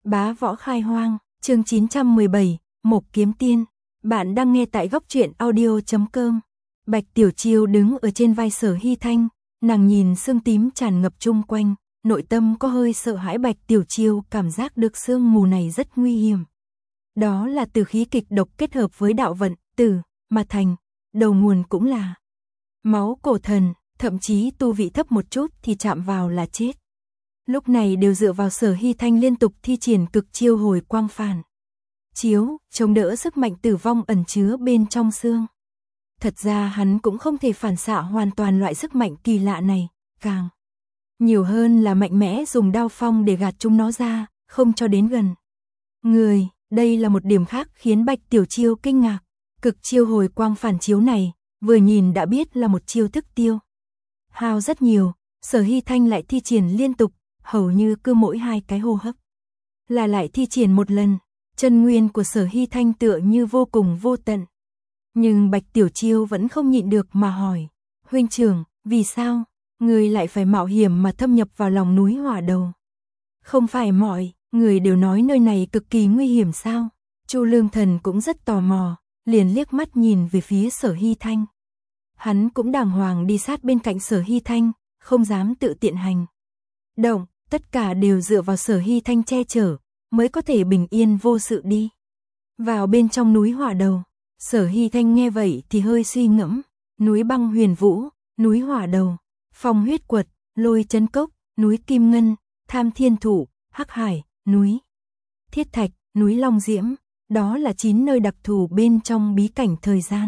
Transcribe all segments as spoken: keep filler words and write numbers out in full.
Bá Võ Khai Hoang, chương chín trăm mười bảy, Mộc Kiếm Tiên. Bạn đang nghe tại góc truyện audio chấm com. Bạch Tiểu Chiêu đứng ở trên vai Sở Hy Thanh, nàng nhìn sương tím tràn ngập chung quanh, nội tâm có hơi sợ hãi. Bạch Tiểu Chiêu cảm giác được sương mù này rất nguy hiểm. Đó là từ khí kịch độc kết hợp với đạo vận, tử, mà thành, đầu nguồn cũng là máu cổ thần, thậm chí tu vị thấp một chút thì chạm vào là chết. Lúc này đều dựa vào Sở Hy Thanh liên tục thi triển cực chiêu hồi quang phản chiếu, chống đỡ sức mạnh tử vong ẩn chứa bên trong xương. Thật ra hắn cũng không thể phản xạ hoàn toàn loại sức mạnh kỳ lạ này, càng nhiều hơn là mạnh mẽ dùng đao phong để gạt chúng nó ra, không cho đến gần người. Đây là một điểm khác khiến Bạch Tiểu Chiêu kinh ngạc. Cực chiêu hồi quang phản chiếu này, vừa nhìn đã biết là một chiêu thức tiêu hao rất nhiều. Sở Hy Thanh lại thi triển liên tục, hầu như cứ mỗi hai cái hô hấp là lại thi triển một lần. Chân nguyên của Sở Hy Thanh tựa như vô cùng vô tận. Nhưng Bạch Tiểu Chiêu vẫn không nhịn được mà hỏi, huynh trưởng, vì sao người lại phải mạo hiểm mà thâm nhập vào lòng núi Hỏa Đầu? Không phải mọi người đều nói nơi này cực kỳ nguy hiểm sao? Chu Lương Thần cũng rất tò mò, liền liếc mắt nhìn về phía Sở Hy Thanh. Hắn cũng đàng hoàng đi sát bên cạnh Sở Hy Thanh, không dám tự tiện hành động, tất cả đều dựa vào Sở Hy Thanh che chở, mới có thể bình yên vô sự đi vào bên trong núi Hỏa Đầu. Sở Hy Thanh nghe vậy thì hơi suy ngẫm, núi Băng Huyền Vũ, núi Hỏa Đầu, Phong Huyết Quật, Lôi Chấn Cốc, núi Kim Ngân, Tham Thiên Thụ, Hắc Hải, núi Thiết Thạch, núi Long Diễm, đó là chín nơi đặc thù bên trong bí cảnh thời gian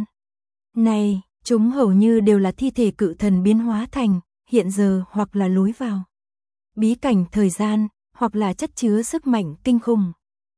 này. Chúng hầu như đều là thi thể cự thần biến hóa thành, hiện giờ hoặc là lối vào bí cảnh thời gian, hoặc là chất chứa sức mạnh kinh khủng,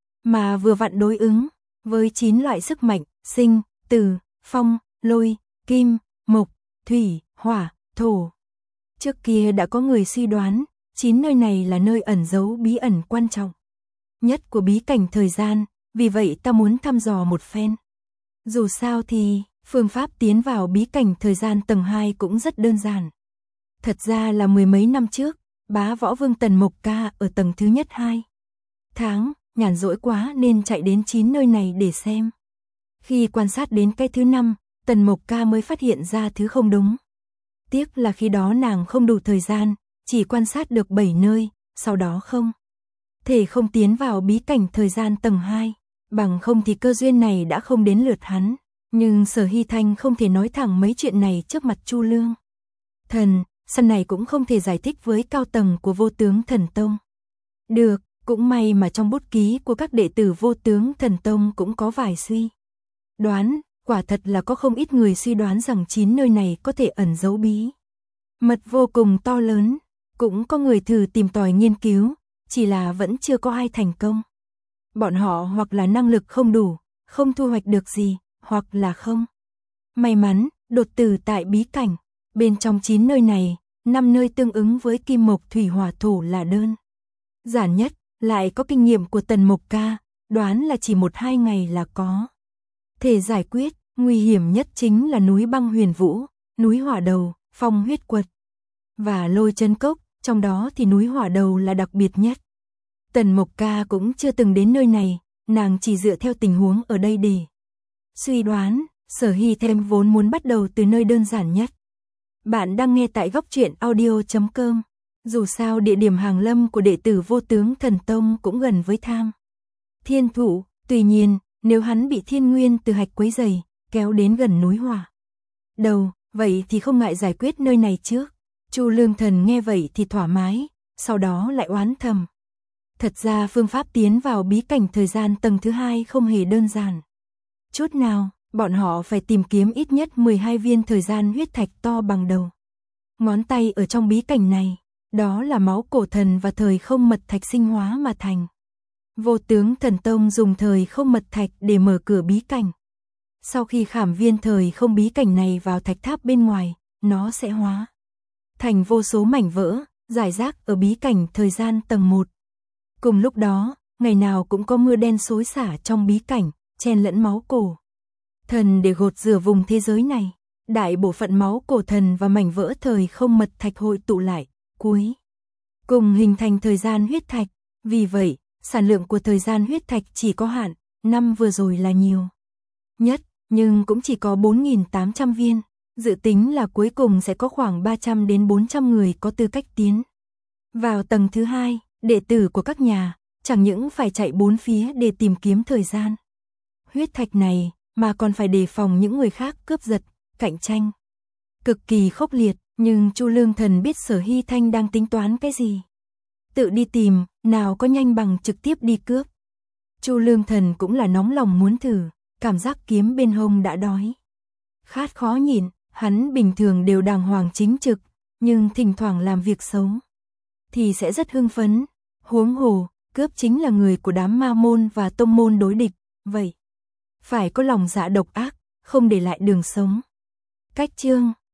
mà vừa vặn đối ứng với chín loại sức mạnh: sinh, tử, phong, lôi, kim, mộc, thủy, hỏa, thổ. Trước kia đã có người suy đoán, chín nơi này là nơi ẩn giấu bí ẩn quan trọng nhất của bí cảnh thời gian, vì vậy ta muốn thăm dò một phen. Dù sao thì phương pháp tiến vào bí cảnh thời gian tầng hai cũng rất đơn giản. Thật ra là mười mấy năm trước, Bá Võ Vương Tần Mộc Ca ở tầng thứ nhất hai tháng, nhàn rỗi quá nên chạy đến chín nơi này để xem. Khi quan sát đến cái thứ năm, Tần Mộc Ca mới phát hiện ra thứ không đúng. Tiếc là khi đó nàng không đủ thời gian, chỉ quan sát được bảy nơi, sau đó không thể không tiến vào bí cảnh thời gian tầng hai, bằng không thì cơ duyên này đã không đến lượt hắn. Nhưng Sở Hy Thanh không thể nói thẳng mấy chuyện này trước mặt Chu Lương Thần, sân này cũng không thể giải thích với cao tầng của Vô Tướng Thần Tông. Được, cũng may mà trong bút ký của các đệ tử Vô Tướng Thần Tông cũng có vài suy đoán, quả thật là có không ít người suy đoán rằng chín nơi này có thể ẩn giấu bí mật vô cùng to lớn, cũng có người thử tìm tòi nghiên cứu, chỉ là vẫn chưa có ai thành công. Bọn họ hoặc là năng lực không đủ, không thu hoạch được gì, hoặc là không may mắn đột tử tại bí cảnh. Bên trong chín nơi này, năm nơi tương ứng với kim mộc thủy hỏa thổ là đơn giản nhất, lại có kinh nghiệm của Tần Mộc Ca, đoán là chỉ một hai ngày là có thể giải quyết. Nguy hiểm nhất chính là núi Băng Huyền Vũ, núi Hỏa Đầu, Phong Huyết Quật và Lôi Chấn Cốc, trong đó thì núi Hỏa Đầu là đặc biệt nhất. Tần Mộc Ca cũng chưa từng đến nơi này, nàng chỉ dựa theo tình huống ở đây để suy đoán. Sở Hy Thanh vốn muốn bắt đầu từ nơi đơn giản nhất. Bạn đang nghe tại góc truyện audio chấm com. Dù sao địa điểm hàng lâm của đệ tử Vô Tướng Thần Tông cũng gần với Tham Thiên Thụ, tuy nhiên, nếu hắn bị thiên nguyên từ hạch quấy rầy, kéo đến gần núi Hỏa Đầu, vậy thì không ngại giải quyết nơi này trước. Chu Lương Thần nghe vậy thì thoải mái, sau đó lại oán thầm. Thật ra phương pháp tiến vào bí cảnh thời gian tầng thứ hai không hề đơn giản chút nào. Bọn họ phải tìm kiếm ít nhất mười hai viên thời gian huyết thạch to bằng đầu ngón tay ở trong bí cảnh này. Đó là máu cổ thần và thời không mật thạch sinh hóa mà thành. Vô Tướng Thần Tông dùng thời không mật thạch để mở cửa bí cảnh. Sau khi khảm viên thời không bí cảnh này vào thạch tháp bên ngoài, nó sẽ hóa thành vô số mảnh vỡ, rải rác ở bí cảnh thời gian tầng một. Cùng lúc đó, ngày nào cũng có mưa đen xối xả trong bí cảnh, chen lẫn máu cổ thần để gột rửa vùng thế giới này. Đại bộ phận máu cổ thần và mảnh vỡ thời không mật thạch hội tụ lại, cuối cùng hình thành thời gian huyết thạch. Vì vậy, sản lượng của thời gian huyết thạch chỉ có hạn, năm vừa rồi là nhiều nhất, nhưng cũng chỉ có bốn nghìn tám trăm viên. Dự tính là cuối cùng sẽ có khoảng ba trăm đến bốn trăm người có tư cách tiến vào tầng thứ hai, đệ tử của các nhà, chẳng những phải chạy bốn phía để tìm kiếm thời gian huyết thạch này, mà còn phải đề phòng những người khác cướp giật, cạnh tranh cực kỳ khốc liệt, nhưng Chu Lương Thần biết Sở Hy Thanh đang tính toán cái gì. Tự đi tìm, nào có nhanh bằng trực tiếp đi cướp. Chu Lương Thần cũng là nóng lòng muốn thử, cảm giác kiếm bên hông đã đói khát khó nhịn, hắn bình thường đều đàng hoàng chính trực, nhưng thỉnh thoảng làm việc xấu thì sẽ rất hưng phấn, huống hồ, cướp chính là người của đám ma môn và tông môn đối địch, vậy phải có lòng dạ độc ác, không để lại đường sống. Cách chương